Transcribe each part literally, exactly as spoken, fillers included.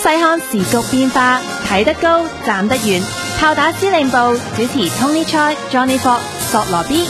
細看時局變化，睇得高，站得遠。炮打司令部主持 Tony Choi、Johnny Fox、索羅 B。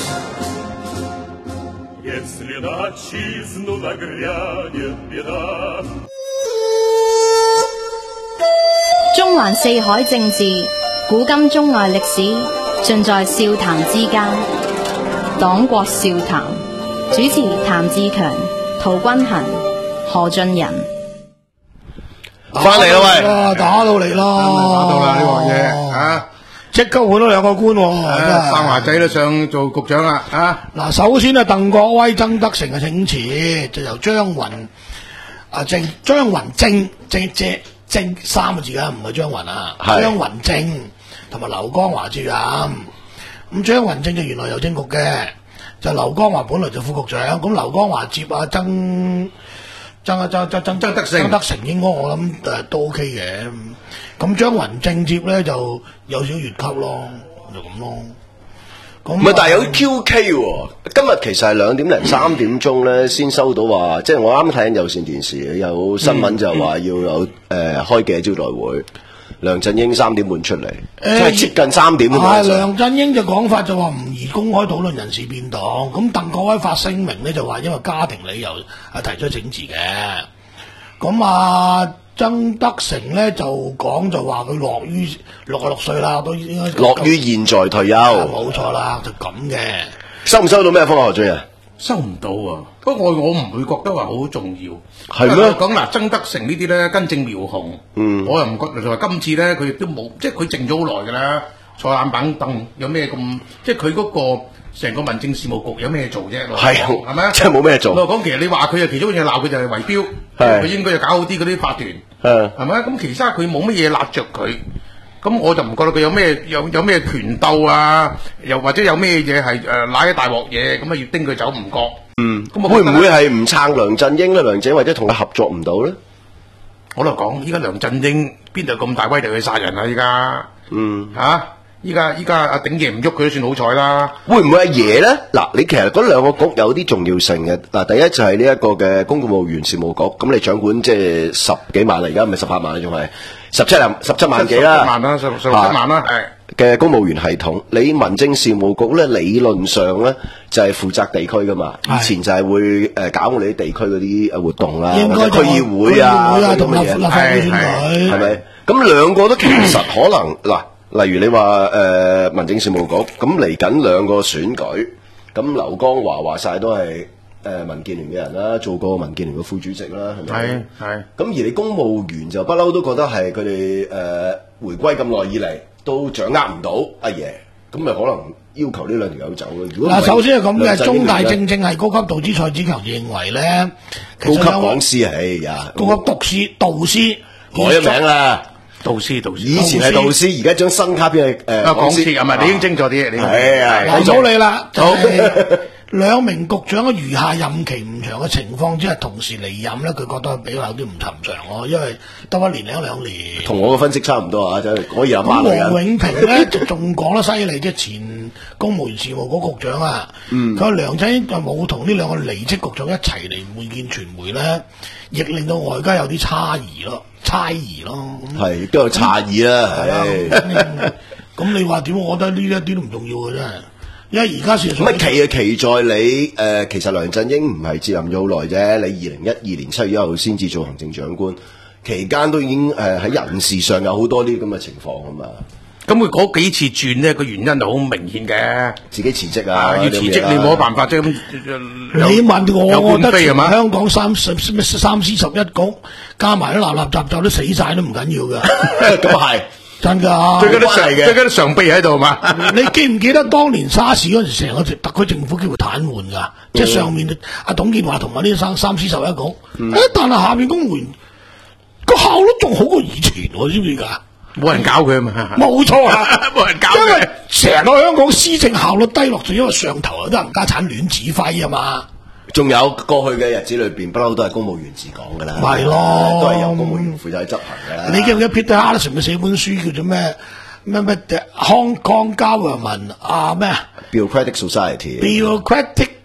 中環四海政治，古今中外歷史，盡在笑談之間。黨國笑談，主持譚志強、陶君行、何俊仁。 翻嚟啦喂， 打到嚟啦， 打到啦呢鑊嘢啊！ 即刻換咗兩個官， 生華仔都上做局長啦啊！ 嗱，首先啊，鄧國威、曾德成嘅請辭，就由張雲啊正張雲正正正正三個字啊，唔係張雲啊，張雲正同埋劉江華接任。咁張雲正就原來郵政局嘅，就劉江華本來就副局長，咁劉江華接啊曾。曾啊曾曾曾曾德成，曾德成應該我諗誒都 OK 嘅。咁張雲正接咧就有少越級咯，就咁咯。咁唔係，但係有 Q K 喎。今日其實係兩點零三點鐘咧，先收到話，即係我啱睇緊有線電視有新聞就話要有誒、嗯呃、開記者招待會。梁振英三點半出嚟，即係接近三點。 係梁振英嘅講法就話唔宜公開討論人事變動。咁鄧國威發聲明咧就話因為家庭理由係提出請辭嘅。咁啊曾德成咧就講就話佢樂於六十六歲啦，都應該樂於現在退休。 冇錯啦，就咁嘅。 收唔收到咩風何俊啊？ 收唔到啊！不過我我唔會覺得話好重要， 係咩？ 講嗱，曾德成呢啲咧根正苗紅，嗯，我又唔覺得就話今次咧佢亦都冇，即係佢靜咗好耐㗎啦，坐冷板凳有咩咁？即係佢嗰個成個民政事務局有咩做啫？ 係係咪啊？ 即係冇咩做。 我講其實你話佢啊，其中一樣嘢鬧佢就係圍標，佢應該就搞好啲嗰啲法團，係係咪啊？咁其他佢冇乜嘢揦着佢。咁我就唔覺得佢有咩有有咩權鬥啊，又或者有咩嘢係誒揦一大鑊嘢，咁啊要叮佢走唔覺。 嗯，咁會唔會係唔撐梁振英咧？梁振英或者同佢合作唔到咧？ 我就講，依家梁振英邊度咁大威力去殺人啊？依家，嗯，嚇，依家依家阿鼎爺唔喐佢都算好彩啦。 會唔會阿爺咧？嗱，你其實嗰兩個局有啲重要性嘅。嗱，第一就係呢一個嘅公務員事務局，咁你掌管即係十幾萬啦，而家唔係十八萬啦，仲係。十七萬十七萬幾啦， 十萬啦，十十七萬啦，係嘅公務員系統。你民政事務局咧，理論上咧就係負責地區噶嘛。以前就係會誒搞我哋啲地區嗰啲誒活動啦，或者區議會啊嗰啲咁嘅嘢，係係係咪？咁兩個都其實可能嗱，例如你話誒民政事務局咁嚟緊兩個選舉，咁劉江華話晒都係。誒、呃、民建聯嘅人啦，做過民建聯嘅副主席啦，係咪？係係。咁而你公務員就不嬲都覺得係佢哋誒回歸咁耐以嚟都掌握唔到阿爺，咁咪可能要求呢兩條友走咯。 嗱，首先係咁嘅，中大正正係高級導師蔡子強認為咧， 高級講師係呀， 高級讀師導師改咗名啦， 導師導師， 以前係導師，而家將新卡變係誒講師， 係咪？你已經精咗啲，你係係。 嗱，冇你啦，好。兩名局長嘅餘下任期唔長嘅情況之下，同時離任咧，佢覺得比較有啲唔尋常咯，因為得一年零兩年。同我嘅分析差唔多啊，就係可以阿媽嚟嘅。 王永平咧就仲講得犀利，即係前公務員事務局局長啊，佢話、嗯、梁振英就冇同呢兩個離職局長一齊嚟會見傳媒咧，亦令到外界有啲差異咯，猜疑咯。 係都有差異啦， 係。咁你話點？我覺得呢一啲都唔重要嘅真係。因為而家事實上， 乜奇啊奇在你誒、呃，其實梁振英唔係接任咗好耐啫。你二零一二年七月一號先至做行政長官，期間都已經誒喺、呃、人事上有好多啲咁嘅情況啊嘛。 咁佢嗰幾次轉呢個原因就好明顯嘅， 自己辭職啊， 啊要辭職你冇辦法啫。咁你問我，我覺得係嘛？ 香港三十咩三司十一局加埋都立立雜雜都死晒都唔緊要㗎。 咁係。 真噶， 最緊啲常，最緊啲常備喺度嘛。 你記唔記得當年沙士嗰陣時，成個特區政府幾乎癱瘓噶，嗯、即係上面阿董建華同埋呢三三司十一局，嗯、但係下面公務員個效率仲好過以前，知唔知噶？ 冇人搞佢啊嘛， 冇錯啊， 冇人搞佢。 因為成個香港施政效率低落，就因為上頭有啲人家產亂指揮啊嘛。 仲有過去嘅日子裏邊，不嬲都係公務員治港噶啦， 係咯， 都係由公務員負責去執行噶啦。 你記唔記得 Peter Harrison 咪寫本書叫做咩咩咩 Hong Kong Government 啊咩 Bureaucratic Society，Bureaucratic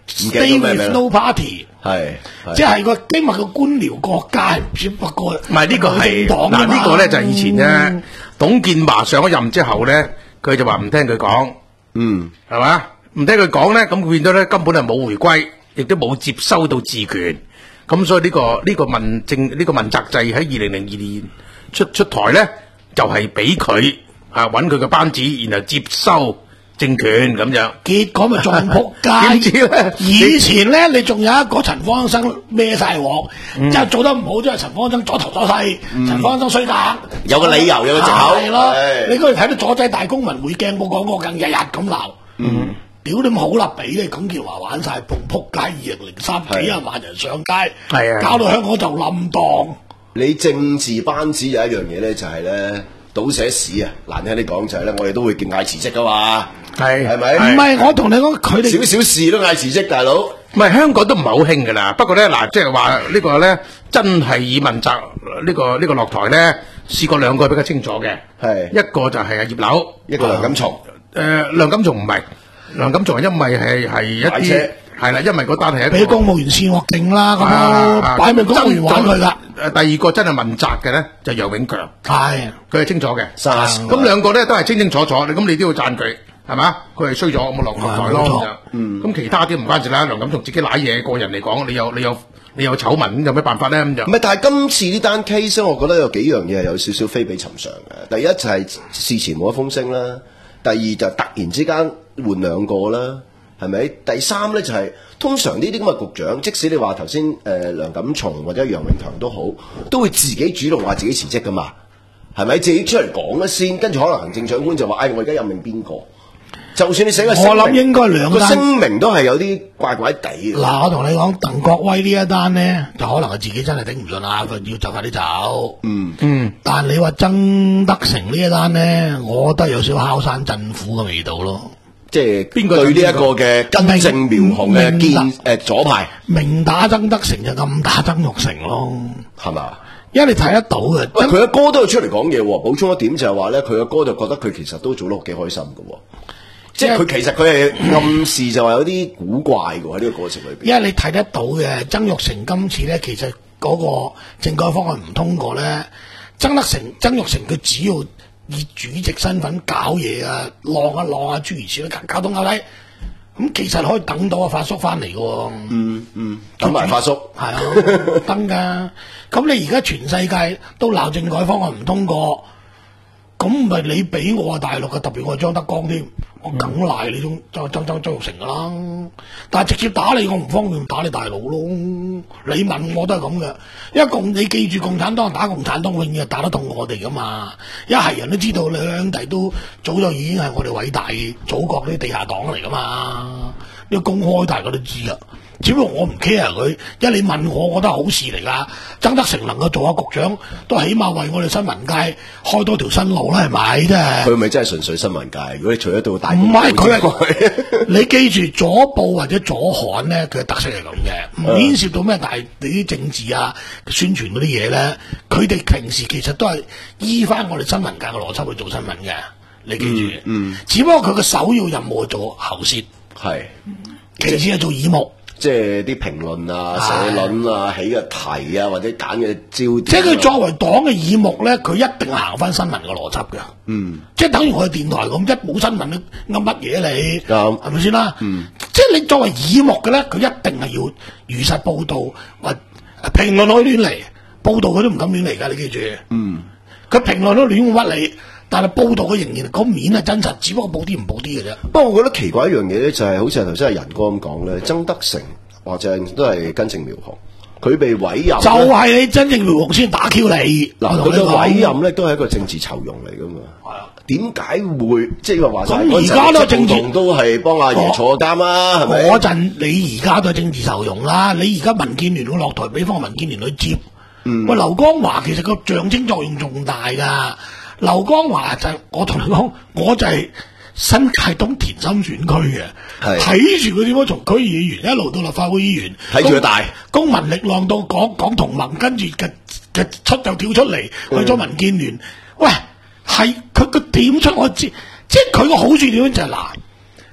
Stay with no party， 係即係個因為個官僚國家，只不過唔係呢個係嗱呢個咧就係以前咧，董建華上咗任之後咧，佢就話唔聽佢講， 嗯， 係嘛？唔聽佢講咧，咁佢變咗咧根本係冇回歸，亦都冇接收到治權，咁所以呢、這個呢、這個問政呢、這個問責制喺二零零二年出出台咧，就係俾佢啊揾佢嘅班子，然後接收政權咁樣， 結果咪仲仆街。以前咧，你仲有一個陳方生孭晒鑊，即係做得唔好，即係陳方生左頭左勢，陳方生衰格， 有個理由，有個藉口。 係咯，你嗰日睇到左仔大公民會鏡冇講過更，日日咁鬧。嗯，屌你冇好啦，俾你董建華玩晒，仆仆街，二零零三幾廿萬人上街，係啊，搞到香港就冧檔。 你政治班子有一樣嘢咧，就係咧倒瀉屎啊！難聽啲講就係咧，我哋都會勁嗌辭職噶嘛。係係咪？ 唔係我同你講，佢哋少少事都嗌辭職，大佬。 唔係香港都唔係好興噶啦。不過咧嗱，即係話呢個咧真係以問責呢個呢個落台咧，試過兩個比較清楚嘅。係一個就係阿葉劉， 一個梁錦松。 誒，梁錦松唔係，梁錦松係因為係係一啲係啦，因為嗰單係一俾公務員煽惑勁啦，咁樣擺明公務員玩佢噶。 誒，第二個真係問責嘅咧，就楊永強。係佢係清楚嘅。咁兩個咧都係清清楚楚，你咁你都要讚佢。係嘛？佢係衰咗，咁咪落台咯。嗯，咁其他啲唔關事啦。梁錦松自己舐嘢，個人嚟講，你有你有你有醜聞，有咩辦法咧？咁就唔係，但係今次呢單 case 我覺得有幾樣嘢係有少少非比尋常嘅。第一就係事前冇一風聲啦，第二就突然之間換兩個啦，係咪？第三咧就係、是、通常呢啲咁嘅局長，即使你話頭先誒梁錦松或者楊永強都好，都會自己主動話自己辭職噶嘛，係咪？自己出嚟講咗先，跟住可能行政長官就話：哎，我而家任命邊個？就算你寫個聲明， 我諗應該兩單個聲明都係有啲怪怪地嘅。 嗱，我同你講，鄧國威呢一單咧，就可能係自己真係頂唔順啦，佢要就快啲走。嗯嗯。但你話曾德成呢一單咧，我覺得有少少敲山震虎嘅味道咯。 即係邊個對呢一個嘅根正苗紅嘅建誒左派， 明打曾德成就暗打曾鈺成咯， 係嘛？ 因為你睇得到嘅。 喂，佢阿哥都有出嚟講嘢喎，補充一點就係話咧，佢阿哥就覺得佢其實都做得幾開心嘅喎。即係佢其實佢係暗示就話有啲古怪嘅喺呢個過程裏邊。因為你睇得到嘅曾鈺成今次咧，其實嗰個政改方案唔通過咧，曾德成、曾鈺成佢只要以主席身份搞嘢啊，浪一浪啊，諸如此類，搞到拗底，咁其實可以等到阿發叔翻嚟嘅。嗯嗯，等埋發叔係啊，登㗎。咁你而家全世界都鬧政改方案唔通過，咁唔係你俾我啊大陸嘅，特別我係張德江添。我梗賴你種周周周周鈺成噶啦，但係直接打你我唔方便打你大佬咯。你問我都係咁嘅，因為共你記住共產黨打共產黨永遠係打得動我哋噶嘛。一係人都知道你兄弟都早就已經係我哋偉大祖國啲地下黨嚟噶嘛，呢個公開大家都知啊。只不過我唔 care 佢，因為你問我，我覺得好事嚟噶。曾德成能夠做下局長，都起碼為我哋新聞界開多條新路啦，係咪？真係佢咪真係純粹新聞界？如果你除咗到大，唔係佢係你記住左報或者左刊咧，佢嘅特色係咁嘅，唔牽涉到咩大你啲政治啊、宣傳嗰啲嘢咧。佢哋平時其實都係依翻我哋新聞界嘅邏輯去做新聞嘅，你記住。嗯，嗯只不過佢嘅首要任務係做喉舌，係其次係做耳目。即係啲評論啊、社論啊、起嘅題啊，或者揀嘅焦點。即係佢作為黨嘅耳目咧，佢一定行翻新聞嘅邏輯嘅。嗯，即係等於我哋電台咁，一冇新聞你噏乜嘢你？啱係咪先啦？嗯，即係你作為耳目嘅咧，佢一定係要如實報導，或評論可以亂嚟，報導佢都唔敢亂嚟㗎。你記住。嗯，佢評論都亂屈你。但係報道嘅仍然嗰面係真實，只不過報啲唔報啲嘅啫。不過我覺得奇怪一樣嘢咧，就係好似頭先阿仁哥咁講咧，曾德成或者都係根正苗紅，佢被委任就係你真正苗紅先打 Q 你。嗱，佢嘅委任咧都係一個政治酬庸嚟噶嘛。係啊，點解會即係話話咁而家都政治都係幫阿爺坐監啦？係咪？嗰陣你而家都係政治酬庸啦。你而家民建聯會落台，俾翻民建聯去接。嗯、喂，劉江華其實個象徵作用仲大噶。劉江華就係、我同你講，我就係新界東田心選區嘅，睇住佢點樣從區議員一路到立法會議員，睇住佢大公民力量到講講同盟，跟住嘅嘅出就跳出嚟去咗民建聯。喂，係佢個點出我知，即係佢個好處點樣就係、是、嗱，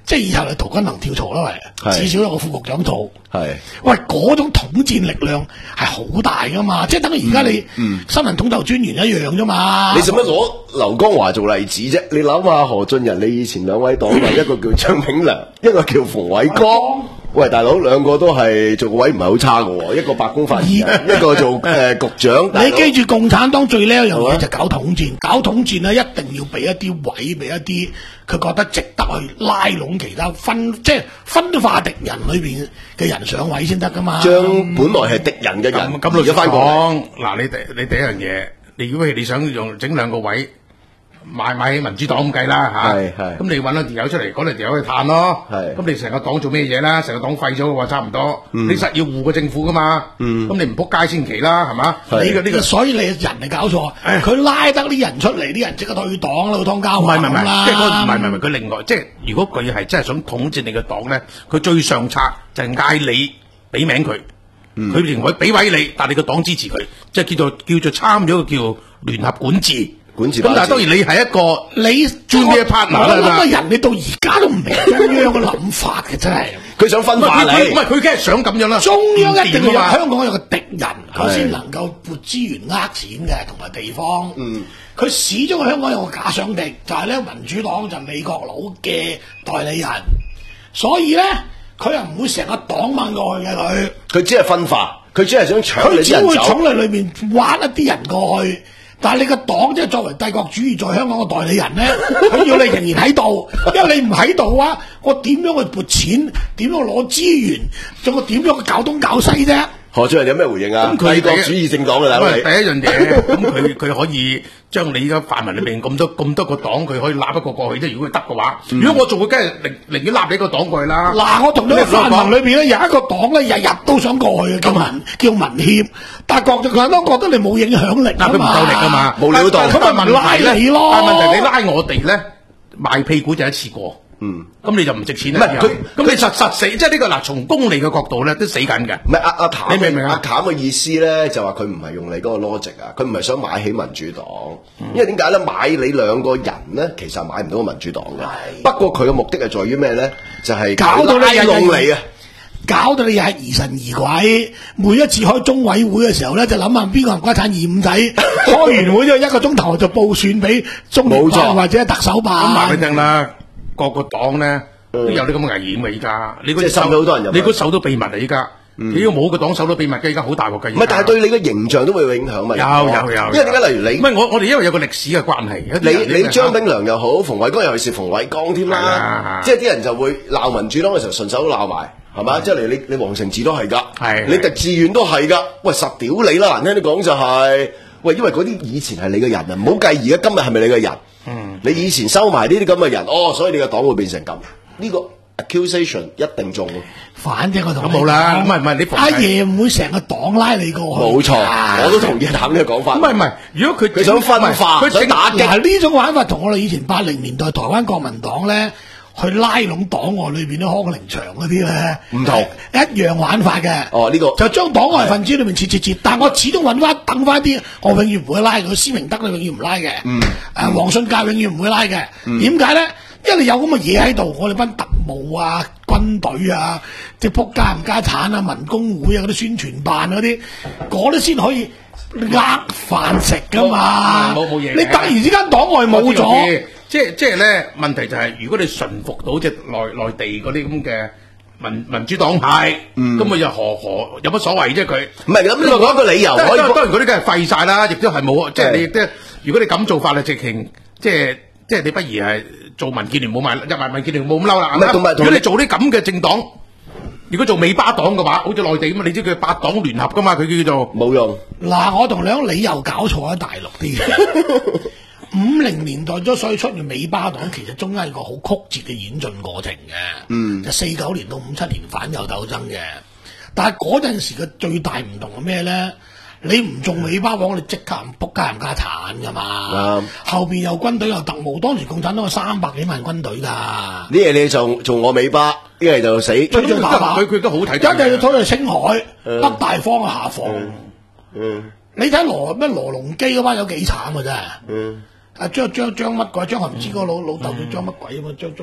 即係以後你陶君行跳槽啦，喂，至少有個副局長做。 係， 喂，嗰種統戰力量係好大噶嘛，即係等於而家你新聞統籌專員一樣啫嘛。 你使乜攞劉江華做例子啫？你諗下何俊仁，你以前兩位黨委，一個叫張炳良，一個叫馮偉光。喂，大佬，兩個都係做個位唔係好差嘅喎，一個白宮發言人，一個做誒局長。 你記住，共產黨最叻一樣嘢就搞統戰，搞統戰咧一定要俾一啲位，俾一啲佢覺得值得去拉攏其他分，即係分化敵人裏邊嘅人上位先得噶嘛。將本來係敵人嘅人， 咁你翻講嗱，你第你第一樣嘢，你如果係你想用整兩個位。買買起民主黨咁計啦嚇，咁你揾兩條友出嚟，嗰兩條友去嘆咯。咁你成個黨做咩嘢啦？成個黨廢咗嘅話，差唔多。嗯、你實要護個政府噶嘛？咁、嗯、你唔撲街先奇啦，係嘛？呢個呢個，所以你人係搞錯。佢拉得啲人出嚟，啲人即刻退黨啦，湯家驊唔係唔係唔係，即係唔係唔係佢另外，即係如果佢係真係想統戰你嘅黨咧，佢最上策就係嗌你俾名佢，佢認為俾位你，但係你個黨支持佢，即係叫做叫做參咗個叫聯合管治。咁但係當然你係一個你專業 partner 啦，咁嘅人你到而家都唔明中央嘅諗法嘅真係，佢想分化你，唔係佢梗係想咁樣啦。中央一定要有香港有個敵人，佢先能夠撥資源呃錢嘅，同埋地方。嗯，佢始終香港有個假想敵，就係咧民主黨就美國佬嘅代理人，所以咧佢又唔會成個黨掹過去嘅佢，佢只係分化，佢只係想搶你人走，佢只會從你裏面挖一啲人過去。但係你個黨即係作為帝國主義在香港嘅代理人咧，佢要你仍然喺度，因為你唔喺度啊，我點樣去撥錢，點樣攞資源，仲我點樣去搞東搞西啫？何俊仁有咩回應啊？帝國主義政黨嘅大佬，第一樣嘢，咁佢佢可以將你而家泛民裏邊咁多咁多個黨，佢可以立一個過去啫。如果佢得嘅話，嗯、如果我做嘅，梗係寧寧願立你個黨過去啦。嗱，我同你泛民裏邊咧有一個黨咧，日日都想過去嘅，叫民叫民協，但係國際黨覺得你冇影響力啊嘛，佢唔夠力啊嘛，冇料到。咁啊問題咧，但係問題你拉我哋咧賣屁股就一次過。嗯，咁你就唔值錢啦。唔係佢，咁你實實死，即係呢個嗱，從公利嘅角度咧，都死緊嘅。唔係阿阿譚，你明唔明啊？阿譚嘅意思咧，就話佢唔係用你嗰個 logic 啊，佢唔係想買起民主黨，嗯、因為點解咧？買你兩個人咧，其實買唔到個民主黨嘅。不過佢嘅目的係在於咩咧？就係、是、搞到你用你啊！搞到你又係疑神疑鬼，每一次開中委會嘅時候咧，就諗下邊個冚家產二五仔，開完會之後一個鐘頭就報算俾中聯辦或者特首辦。咁話俾你聽啦。個個黨咧都有啲咁嘅危險嘅，依家你嗰隻手好多人入，你嗰手都秘密啊！依家你要冇個黨手都秘密嘅，依家好大鑊嘅。唔係，但係對你嘅形象都會有影響嘛。有有有，因為點解？例如你，唔係我我哋因為有個歷史嘅關係。你你張炳良又好，馮偉光尤其是馮偉光添啦，即係啲人就會鬧民主黨嘅時候順手都鬧埋，係嘛？即係你你你黃成智都係㗎，你狄志遠都係㗎。喂，實屌你啦！難聽啲講就係，喂，因為嗰啲以前係你嘅人啊，唔好計而家今日係咪你嘅人。嗯，你以前收埋呢啲咁嘅人，哦，所以你個黨會變成咁，呢、這個 accusation 一定中。反正我同你講，冇啦，唔係唔係你阿爺唔會成個黨拉你過去。冇錯，啊、我都同意譚呢個講法。唔係唔係，如果佢佢想分化，佢想打擊，呢種玩法同我哋以前八零年代台灣國民黨咧。去拉攏黨外裏邊啲康寧祥嗰啲咧，唔同一樣玩法嘅。哦，呢、這個就將黨外分子裏面切切切，但我始終揾翻等翻啲，我永遠唔會拉佢。施明德咧永遠唔拉嘅。嗯。誒，黃信介永遠唔會拉嘅。點解咧？因為你有咁嘅嘢喺度，我哋班特務啊、軍隊啊、即係仆街唔家產啊、民工會啊嗰啲宣傳辦嗰啲，嗰啲先可以呃飯食噶嘛。冇冇嘢。你突然之間黨外冇咗。即係即係咧，問題就係、是、如果你馴服到即係內內地嗰啲咁嘅民民主黨派，咁咪又何何有乜所謂啫？佢唔係咁，你講一個理由可以。當然嗰啲梗係廢晒啦，亦都係冇，即係你亦都。如果你咁做法咧，直情即係即係你不如係做民建聯冇埋入埋民建聯冇咁嬲啦。如果你做啲咁嘅政黨，如果做尾巴黨嘅話，好似內地咁啊，你知佢八黨聯合噶嘛，佢叫做冇用。嗱，我同你講，你又搞錯喺大陸啲。五零年代咗，所以出現尾巴黨，其實中間係個好曲折嘅演進過程嘅。嗯，就四九年到五七年反右鬥爭嘅，但係嗰陣時嘅最大唔同係咩咧？你唔做尾巴黨，你即刻仆街冚家產噶嘛。嗯、後邊有軍隊有特務，當時共產黨有三百幾萬軍隊㗎。呢嘢你做做我尾巴，一係就死。追追打打，佢佢都好睇。一係要推去青海、嗯、北大荒下放。嗯，嗯你睇羅咩羅隆基嗰班有幾慘㗎真係。嗯。啊張張張乜鬼？張學唔知個老老豆叫張乜鬼啊嘛？張張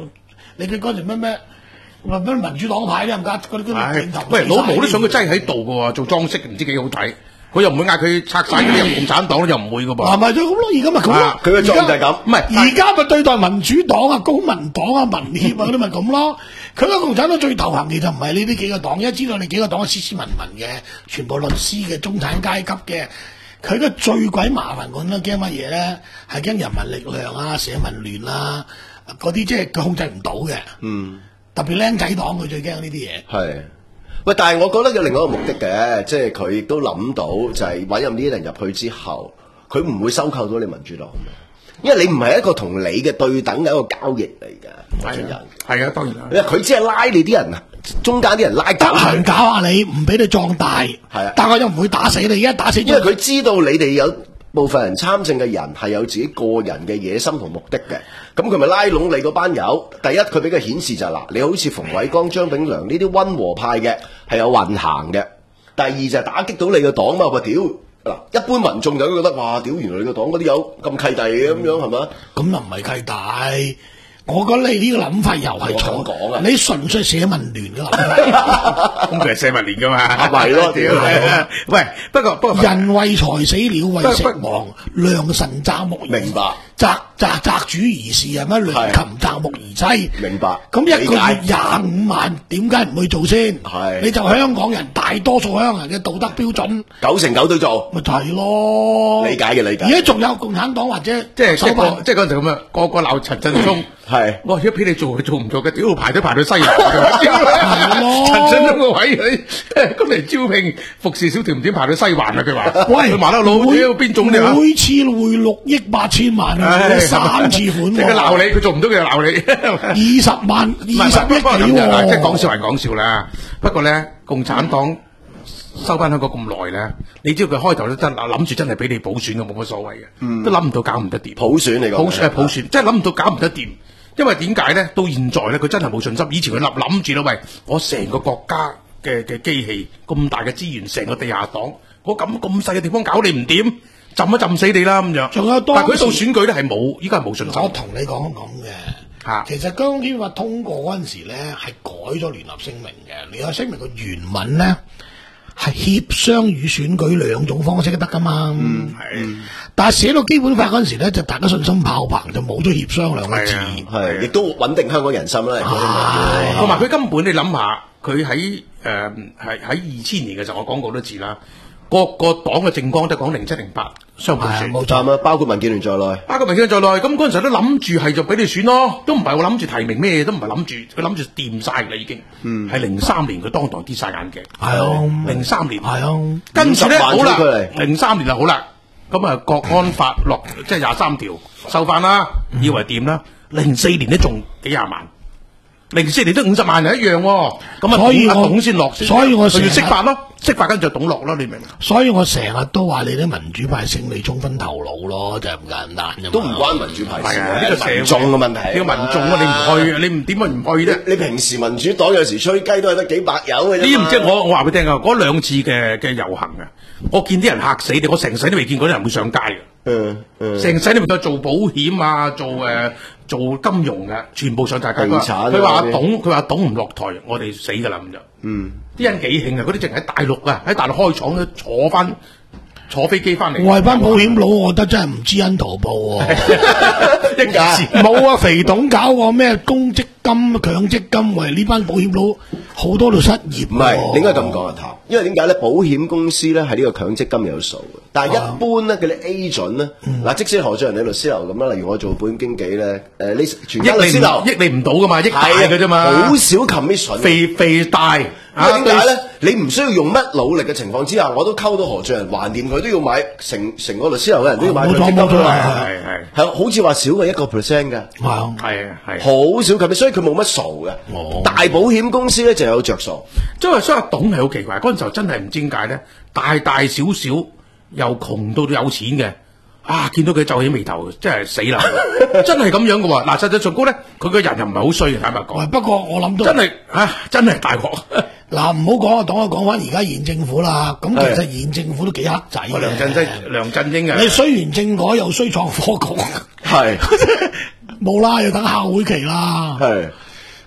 你嘅嗰條咩咩？話咩民主黨牌咧，唔加嗰啲嗰啲鏡頭。 喂，老毛都想佢擠喺度嘅喎，做裝飾唔知幾好睇。佢又唔會嗌佢拆晒嗰啲入共產黨，又唔會嘅噃。 係咪就咁咯？而家咪咁咯。 佢嘅作用就係咁。 唔係而家咪對待民主黨啊、公民黨啊、民協啊嗰啲咪咁咯。佢個共產黨最頭痕其實唔係你呢幾個黨，一知道你幾個黨係斯斯文文嘅，全部律師嘅、中產階級嘅。佢個最鬼麻煩嗰啲驚乜嘢咧？係驚人民力量啊、社民聯啊嗰啲，即係佢控制唔到嘅。嗯。特別僆仔黨佢最驚呢啲嘢。係， 喂，但係我覺得有另外一個目的嘅，即係佢亦都諗到就係委任呢啲人入去之後，佢唔會收購到你民主黨，因為你唔係一個同你嘅對等嘅一個交易嚟嘅，係人係啊，當然啦。 因為佢只係拉你啲人啊，中間啲人拉得閒搞下你，唔俾你壯大，係啊，但係我又唔會打死你，而家打死， 因為佢知道你哋有部分人參政嘅人係有自己個人嘅野心同目的嘅，咁佢咪拉攏你嗰班友。第一，佢俾佢顯示就係、是、嗱，你好似馮煒光、張炳良呢啲溫和派嘅係有運行嘅。第二就係打擊到你個黨嘛，話屌嗱，一般民眾就會覺得哇，屌原來你個黨嗰啲有咁契弟嘅咁樣係嘛？ 咁又唔係契弟。我覺得你呢個諗法又係錯講啊！你純粹社民聯嘅諗法， 咁佢係社民聯噶嘛？ 係咯，屌！ 喂，不過不過人為財死，鳥為食亡，良辰擇木而明白， 擇擇擇主而事係咩？良禽擇木而棲， 明白。 咁一個月廿五萬，點解唔去做先？係你就香港人大多數香港人嘅道德標準， 九成九都做， 咪就係咯。 理解嘅理解。 而家仲有共產黨或者即係即係即係嗰陣咁樣，個個鬧陳振聰。係，哇！一俾你做，佢做唔做嘅？屌排隊排到西環嘅，陳振聰個位你咁嚟招聘服侍小甜點排到西環啊！佢話，喂，佢麻甩佬，屌邊種你啊？ 每次匯六億八千萬啊，三次款， 即係鬧你，佢做唔到佢就鬧你。 二十萬，二十億幾喎！ 即係講笑還講笑啦。不過咧，共產黨收翻香港咁耐咧，你知道佢開頭都真諗住真係俾你普選嘅，冇乜所謂嘅，都諗唔到搞唔得掂。 普選嚟講， 普選係普選，即係諗唔到搞唔得掂。因為點解咧？到現在咧，佢真係冇信心。以前佢諗諗住啦，喂，我成個國家嘅嘅機器咁大嘅資源，成個地下黨，我咁咁細嘅地方搞你唔掂，浸一浸死你啦咁樣。仲有，但係佢到選舉咧係冇，依家係冇信心。 我同你講咁嘅，嚇，其實《香港基本法》通過嗰陣時咧，係改咗聯合聲明嘅。聯合聲明個原文咧係協商與選舉兩種方式都得噶嘛。嗯，係。但係寫到基本法嗰陣時咧，就大家信心爆棚，就冇咗協商兩個字， 係亦都穩定香港人心啦。 同埋佢根本你諗下，佢喺誒係喺二千年嘅時候，我講過好多次啦。各個黨嘅政綱都講零七零八雙普選， 冇錯啊，包括民建聯在內， 包括民建聯在內。咁嗰陣時都諗住係就俾你選咯，都唔係我諗住提名咩，都唔係諗住，佢諗住掂晒啦已經。嗯，係零三年佢當堂跌晒眼鏡。係啊，零三年係啊，跟住咧好啦，零三年就好啦。咁啊，國安法落即係廿三條收翻啦，以為掂啦。零四年都仲幾廿萬，零四年都五十萬人一樣喎。咁啊，所以阿董先落先， 所以我佢要釋法咯，釋法跟住就董落咯，你明唔明？ 所以我成日都話你啲民主派勝利沖昏頭腦咯，就係咁簡單。 都唔關民主派事， 呢個民眾嘅問題。 呢個民眾啊，你唔去，你唔點解唔去啫？ 你平時民主黨有時吹雞都係得幾百友嘅啫。 你唔知我我話俾你聽啊，嗰兩次嘅嘅遊行啊，我見啲人嚇死你，我成世都未見過啲人會上街嘅。嗯嗯，成世都未夠做保險啊，做誒、呃、做金融嘅，全部上大街。佢話阿董，佢話董唔落台，我哋死㗎啦咁就。嗯，啲人幾興啊！嗰啲淨喺大陸啊，喺大陸開廠咧，坐翻坐飛機翻嚟。 我係班保險佬，我覺得真係唔知恩圖報喎。 點解？ 冇啊！肥董搞個咩公積金、強積金，喂呢班保險佬好多都失業。 唔係，你應該咁講啊，頭。因為點解咧？保險公司咧係呢個強積金有數嘅，但係一般咧，佢哋 agent 咧，嗱，即使何俊仁你律師樓咁啦，例如我做保險經紀咧，誒，你全家律師樓益你唔到噶嘛，益大嘅啫嘛， 好少 commission， 肥肥大。 因為點解咧？你唔需要用乜努力嘅情況之下，我都溝到何俊仁，橫掂佢都要買成成個律師樓嘅人都要買強積金㗎嘛，係係係，好似話少過一個 percent 嘅， 係啊係係， 好少 commission，所以佢冇乜數嘅。大保險公司咧就有着數， 即係所以阿董係好奇怪，嗰陣時候真係唔知點解咧，大大小小又窮到有錢嘅。啊！見到佢皺起眉頭，真係死啦！真係咁樣嘅喎。嗱，實際上高咧，佢個人又唔係好衰，坦白講。 不過我諗到真係啊，真係大鑊。 嗱，唔好講啊，講啊，講翻而家現政府啦。咁其實現政府都幾黑仔嘅。 梁振英，梁振英啊！ 你衰完政改又衰創科局， 係冇啦，要等下會期啦。係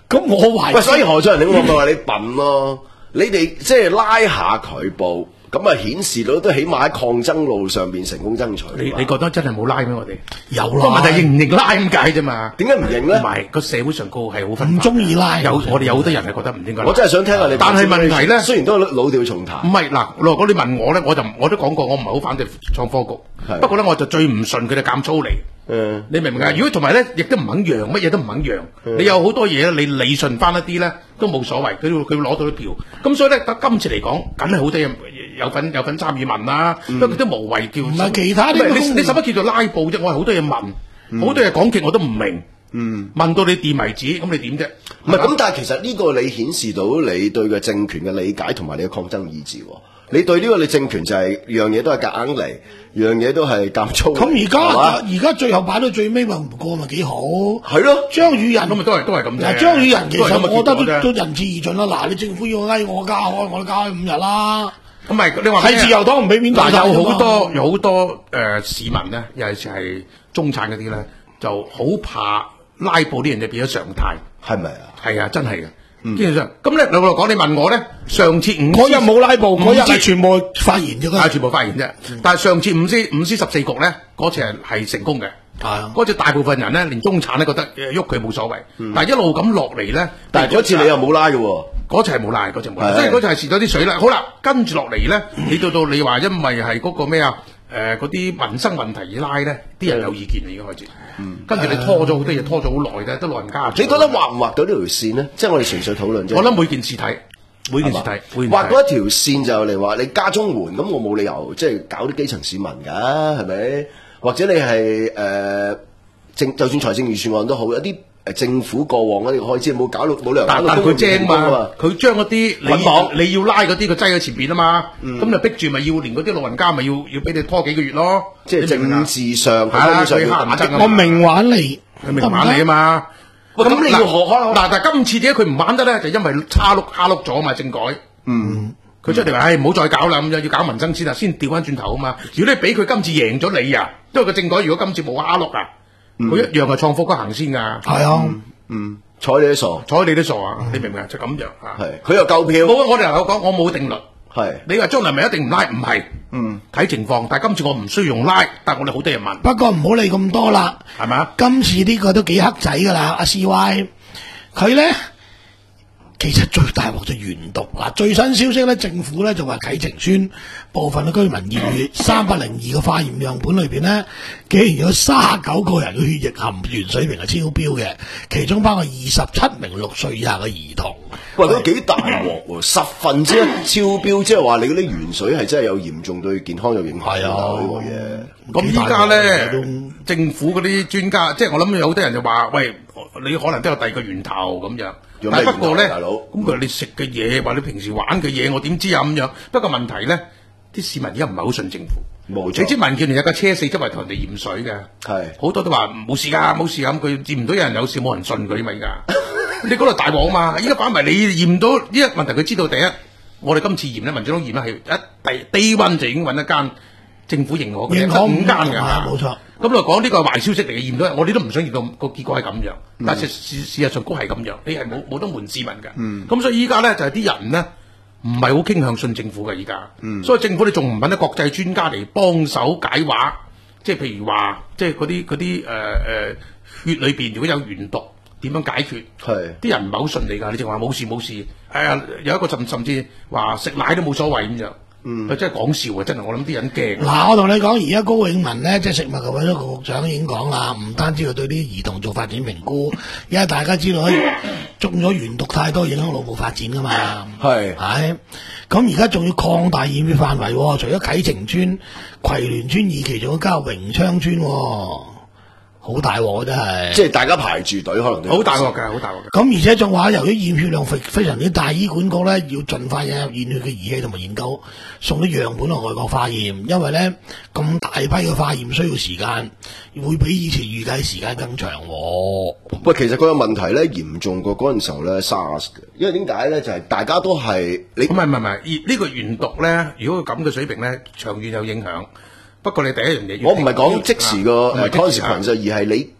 咁我懷疑， 所以何俊仁你咪話你笨咯，你哋即係拉下佢步。咁啊，顯示到都起碼喺抗爭路上邊成功爭取。 你你覺得真係冇拉咩？我哋有啦。 個問題認唔認拉咁解啫嘛？ 點解唔認咧？ 唔係個社會上個係好分。 唔中意拉。 有我哋有好多人係覺得唔應該。 我真係想聽下你。 但係問題咧， 雖然都老調重彈。 唔係嗱，如果你問我咧，我就我都講過，我唔係好反對創科局。不過咧，我就最唔順佢哋減粗嚟。 嗯。 你明唔明啊？如果同埋咧，亦都唔肯讓，乜嘢都唔肯讓。你有好多嘢你理順翻一啲咧，都冇所謂。佢會佢會攞到啲票。咁所以咧，今次嚟講，梗係好多嘢。有份有份參與問啦，不過佢都無謂叫。唔係其他啲， 你你使乜叫做拉布啫？我係好多嘢問，好、嗯、多嘢講極我都唔明。嗯，問到你掂為止，咁你點啫？ 唔係咁，但係其實呢個你顯示到你對個政權嘅理解同埋你嘅抗爭意志。你對呢個你政權就係、是、樣嘢都係夾硬嚟，樣嘢都係夾粗。 咁而家而家最後擺到最尾咪唔過咪幾好？ 係咯， 張宇人咁咪都係都係咁。 嗱，張宇人其實我覺得都都仁至義盡啦。嗱，你政府要拉我加開，我都加開五日啦。 咁咪你話係自由黨唔俾面大有好多有好多誒、呃、市民咧，尤其是係中產嗰啲咧，就好怕拉布啲人就變咗常態， 係咪啊？ 係啊，真係嘅。基本上咁咧，老實講，你問我咧，上次五嗰日冇拉布，嗰日係全部發言啫， 係全部發言啫。嗯、但係上次五 C 五 C 十四局咧，嗰次係係成功嘅。係啊，嗰次大部分人咧，連中產咧覺得喐佢冇所謂。嗯、但係一路咁落嚟咧， 但係嗰次你又冇拉嘅喎。 嗰次係冇拉，嗰次冇拉，即係嗰次係蝕咗啲水啦。好啦，跟住落嚟咧，你到到你話因為係嗰個咩啊？誒嗰啲民生問題而拉咧，啲人有意見啦，已經開始。嗯，跟住你拖咗好多嘢，拖咗好耐咧，都老人家。 你覺得畫唔畫到呢條線咧？即係我哋純粹討論啫。 我諗每件事睇，每件事睇， 畫到一條線就嚟話你加綜援，咁我冇理由即係搞啲基層市民㗎，係咪？或者你係誒政，就算財政預算案都好，一啲。誒政府過往嗰啲開支冇搞到冇理由搞到佢精嘛，佢將嗰啲你你要拉嗰啲，佢擠喺前邊啊嘛，咁就逼住咪要連嗰啲老人家咪要要俾你拖幾個月咯， 即係政治上係啦，所以打爭我明玩你， 明玩你啊嘛。咁你要學開嗱，但係今次點解佢唔玩得咧？就因為叉碌蝦碌咗嘛，政改。嗯，佢出嚟話，唉，唔好再搞啦，咁樣要搞民生先啦，先調翻轉頭啊嘛。如果你俾佢今次贏咗你啊，因為個政改如果今次冇蝦碌啊。佢、嗯、一樣係創科局行先㗎， 係啊， 嗯，睬你都傻， 睬你都傻啊！嗯、你明唔明啊？就咁樣啊， 係佢又夠票， 冇我哋能夠講，我冇定律， 係你話將來咪一定唔拉，唔係，嗯，睇情況。但係今次我唔需要用拉，但係我哋好多人問。 不過唔好理咁多啦， 係咪啊？ 今次呢個都幾黑仔㗎啦，阿 C Y，佢咧。其實最大鑊就原毒嗱，最新消息咧，政府咧就話啟晴邨部分嘅居民二月三百零二個化驗樣本裏邊咧，竟然有三十九個人嘅血液含鉛水平係超標嘅，其中包括二十七名六歲以下嘅兒童。 喂，都幾大鑊喎！十分之一超標，即係話你嗰啲鉛水係真係有嚴重對健康有影響。係啊，呢個嘢。 咁依家咧，政府嗰啲專家，即係我諗有好多人就話：喂，你可能都有第二個源頭咁樣。但係不過咧，大佬，咁佢話你食嘅嘢，話你平時玩嘅嘢，我點知啊咁樣？不過問題咧，啲市民而家唔係好信政府。冇錯，你知民建聯有架車四周圍同人哋驗水嘅，係好多都話冇事㗎，冇事㗎，咁佢驗唔到有人有事，冇人信佢嘛而家。你嗰度大鑊啊嘛！依家反為你驗到呢一問題，佢知道第一，我哋今次驗咧，民主黨驗咧係一第 day one 就已經揾一間政府認可嘅，得五間㗎， 冇錯。 咁就講呢個係壞消息嚟嘅，驗到我哋都唔想驗到個結果係咁樣，嗯、但係事事實上都係咁樣，你係冇冇得瞞市民嘅。咁、嗯、所以依家咧就係、是、啲人咧唔係好傾向信政府嘅依家，嗯、所以政府你仲唔揾啲國際專家嚟幫手解話，即係譬如話，即係嗰啲嗰啲誒誒血裏邊如果有鉛毒點樣解決？係啲人唔係好信你㗎，你淨話冇事冇事，哎呀有一個甚甚至話食奶都冇所謂咁樣。嗯，佢真係講笑啊！真係，我諗啲人驚。嗱， 我同你講，而家高永文咧，即係食物及衛生局局長已經講啦，唔單止佢對啲兒童做發展評估，因為大家知道，中咗鉛毒太多，影響腦部發展噶嘛。係係，咁而家仲要擴大驗血範圍，除咗啟晴邨、葵聯邨二期，仲要加入榮昌邨。好大鑊真係，即係大家排住隊，可能都好大鑊㗎，好大鑊㗎。咁而且仲話，由於驗血量非非常之大，醫管局咧要盡快引入驗血嘅儀器同埋研究，送啲樣本去外國化驗，因為咧咁大批嘅化驗需要時間，會比以前預計時間更長。喂，其實嗰個問題咧嚴重過嗰陣時候咧 SARS 嘅，因為點解咧就係、是、大家都係你唔係唔係唔係，呢個鉛毒咧，如果咁嘅水平咧，長遠有影響。不過你第一樣嘢，我唔係講即時個誒 consequence，而係你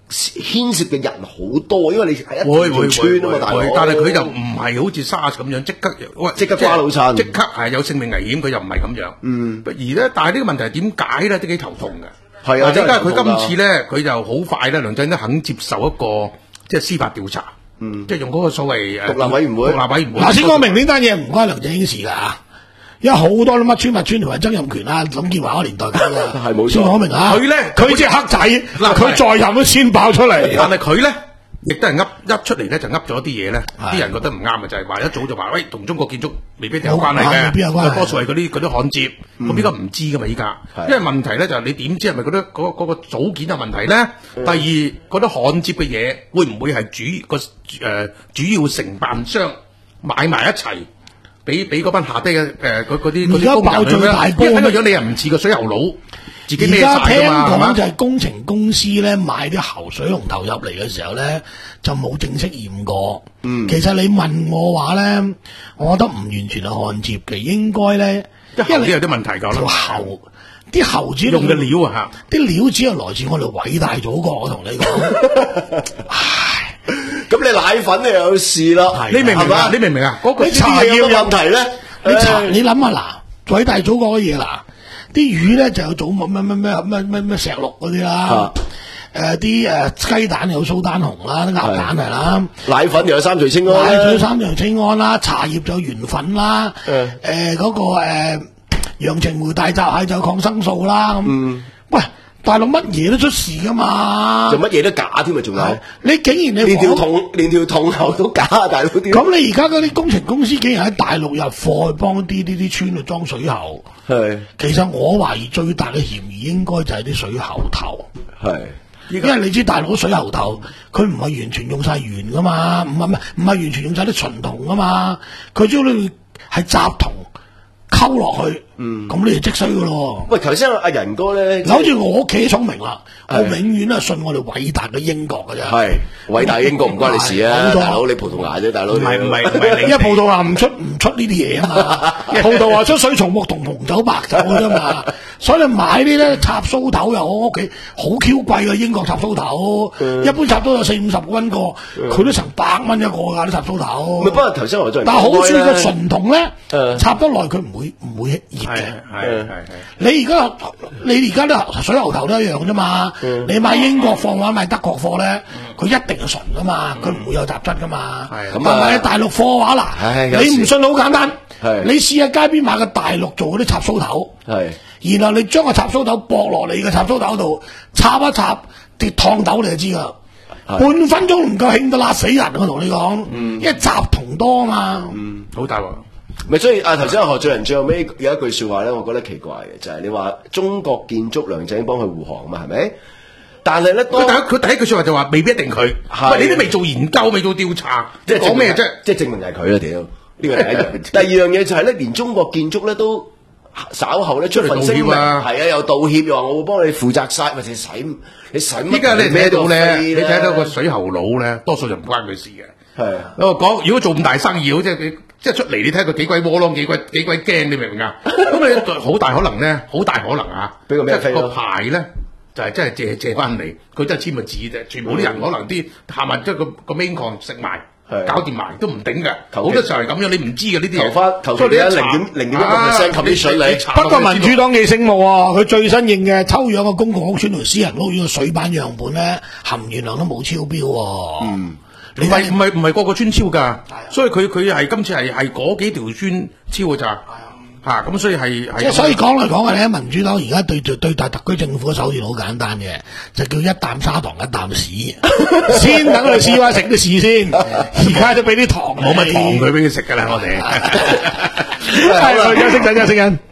牽涉嘅人好多，因為你係一條村啊嘛，大佬。 但係佢就唔係好似SARS咁樣即刻喂即刻瓜老襯， 即刻係有性命危險，佢又唔係咁樣。嗯。而咧，但係呢個問題係點解咧？都幾頭痛嘅。係啊，點解佢今次咧，佢就好快咧，梁振英肯接受一個即係司法調查。嗯。即係用嗰個所謂誒獨立委員會。 獨立委員會。 嗱，先講明呢單嘢唔關梁振英事㗎嚇。因為好多乜村乜村同埋曾蔭權啊、董建華嗰年代搞嘅， 係冇錯。 先講明啊， 佢咧， 佢隻黑仔，嗱，佢在任都先爆出嚟， 但係佢咧，亦都係噏噏出嚟咧，就噏咗啲嘢咧，啲人覺得唔啱嘅就係話一早就話，喂，同中國建築未必有關係嘅， 邊有關係？ 多數係嗰啲嗰啲焊接，咁邊個唔知噶嘛？依家，因為問題咧就係你點知係咪嗰啲嗰嗰個組件有問題咧？第二，嗰啲焊接嘅嘢會唔會係主個誒主要承辦商買埋一齊？俾俾嗰班下低嘅誒嗰嗰啲嗰啲工人咁樣，因為睇樣你又唔似個水喉佬自己孭晒㗎嘛， 而家聽講就係工程公司咧買啲喉水龍頭入嚟嘅時候咧，就冇正式驗過。嗯，其實你問我話咧，我覺得唔完全係焊接嘅，應該咧， 因為有啲問題㗎啦。 條喉啲喉子用嘅料啊嚇， 啲料只係來自我哋偉大祖國。我同你講，唉。 咁你奶粉你又有事啦， 你明唔明啊？你明唔明啊？嗰個茶葉有問題咧， 你查你諗下嗱，偉大祖國嘅嘢嗱，啲魚咧就有祖乜乜乜乜乜乜乜石綠嗰啲啦，誒啲誒雞蛋有蘇丹紅啦，啲鴨蛋係啦， 奶粉又有三聚氰胺， 奶有三聚氰胺啦，茶葉就有鉛粉啦，誒嗰個誒陽澄湖大閘蟹就有抗生素啦，咁喂。大陸乜嘢都出事噶嘛， 就乜嘢都假添啊！仲有你竟然你連條銅連條銅喉都假啊！大佬點？ 咁你而家嗰啲工程公司竟然喺大陸入貨去幫啲呢啲村去裝水喉，係其實我懷疑最大嘅嫌疑應該就係啲水喉頭，係因為你知大陸水喉頭佢唔係完全用晒鉛噶嘛，唔係唔係唔係完全用晒啲純銅噶嘛，佢將呢係雜銅。溝落去，嗯，咁你就即衰噶咯。 喂，頭先阿仁哥咧， 好似我屋企聰明啦，我永遠都係信我哋偉大嘅英國㗎啫。 係偉大英國唔關你事啊，大佬你葡萄牙啫，大佬。唔係唔係唔係， 因為葡萄牙唔出唔出呢啲嘢啊嘛，葡萄牙出水松木同紅酒白酒㗎啫嘛，所以你買啲咧插蘇頭又我屋企好 Q 貴嘅英國插蘇頭，一般插都有四五十蚊個，佢都成百蚊一個㗎啲插蘇頭。 不過頭先我再， 但係好處嘅純銅咧，插得耐佢唔會。唔會熱嘅， 係係係。 你而家你而家都水喉頭都一樣啫嘛。你買英國貨或者買德國貨咧，佢一定係純噶嘛，佢唔會有雜質噶嘛。係咁啊，買大陸貨嘅話嗱，你唔信好簡單，你試下街邊買個大陸做嗰啲插蘇頭，係，然後你將個插蘇頭駁落你嘅插蘇頭度，插一插跌燙斗你就知噶，半分鐘唔夠興到辣死人，我同你講，因為雜銅多啊嘛， 好大鑊。 咪所以啊，頭先阿何俊仁最後尾有一句說話咧，我覺得奇怪嘅就係、是、你話中國建築梁振英幫佢護航嘛，係咪？但係咧，佢第一佢第一句說話就話未必一定佢，喂，你都未做研究，未做調查，即係講咩啫？即係證明係佢啦，屌！呢個第一樣。第二樣嘢就係咧，連中國建築咧都稍後咧出份聲明，係啊，又道歉，又話我會幫你負責晒，或者使你使乜？依家你睇到咧，你睇到個水喉佬咧，多數就唔關佢事嘅。係，我講如果做咁大生意，好似你。即係出嚟，你睇佢幾鬼窩囊，幾鬼幾鬼驚，你明唔明啊？咁你好大可能咧，好大可能啊！俾個咩飛？個牌咧就係真係借借翻嚟，佢真係簽個字啫。全部啲人可能啲下物即係個個 main con 食埋，搞掂埋都唔頂嘅。好多時候係咁樣，你唔知嘅呢啲嘢。投翻投翻零點零點一個 percent 冚啲水你。 不過民主黨幾醒目啊！佢最新認嘅抽樣嘅公共屋邨同私人屋苑嘅水板樣本咧，含鉛量都冇超標。嗯。唔係唔係唔係個個村超㗎，所以佢佢係今次係係嗰幾條村超㗎咋嚇，咁所以係係。即係所以講嚟講去咧，民主黨而家對對對待特區政府嘅手段好簡單嘅，就叫一啖砂糖一啖屎，先等佢試下食啲屎先，而家都俾啲糖，冇乜糖佢俾佢食㗎啦，我哋。係，我休息陣，休息陣。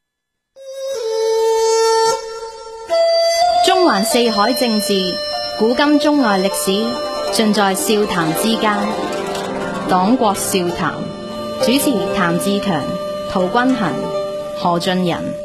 中環四海政治，古今中外歷史。盡在笑談之間，黨國笑談，主持譚志強、陶君衡、何俊仁。